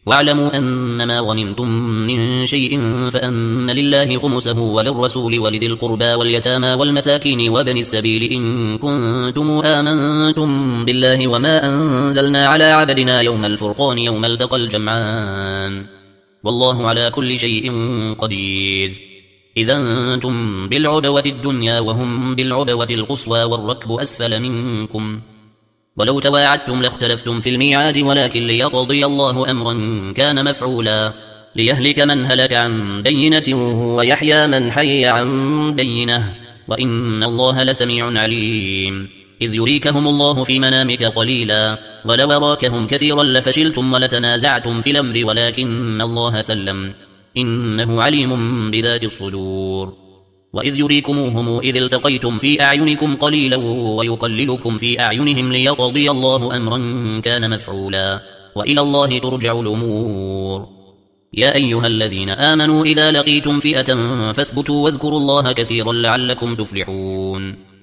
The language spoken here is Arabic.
واعلموا أنما غنمتم من شيء فأن لله خمسه وللرسول ولذي القربى واليتامى والمساكين وابن السبيل إن كنتم آمنتم بالله وما أنزلنا على عبدنا يوم الفرقان يوم التقى الجمعان والله على كل شيء قدير. إذا أنتم بالعدوة الدنيا وهم بالعدوة القصوى والركب أسفل منكم ولو تواعدتم لاختلفتم في الميعاد ولكن ليقضي الله أمرا كان مفعولا ليهلك من هلك عن بينة ويحيى من حي عن بينة وإن الله لسميع عليم. إذ يريكهم الله في منامك قليلا ولو أراكهم كثيرا لفشلتم ولتنازعتم في الأمر ولكن الله سلم إنه عليم بذات الصدور. وإذ يريكموهم إذ التقيتم في أعينكم قليلا ويقللكم في أعينهم ليقضي الله أمرا كان مفعولا وإلى الله ترجع الأمور. يا أيها الذين آمنوا إذا لقيتم فئة فاثبتوا واذكروا الله كثيرا لعلكم تفلحون.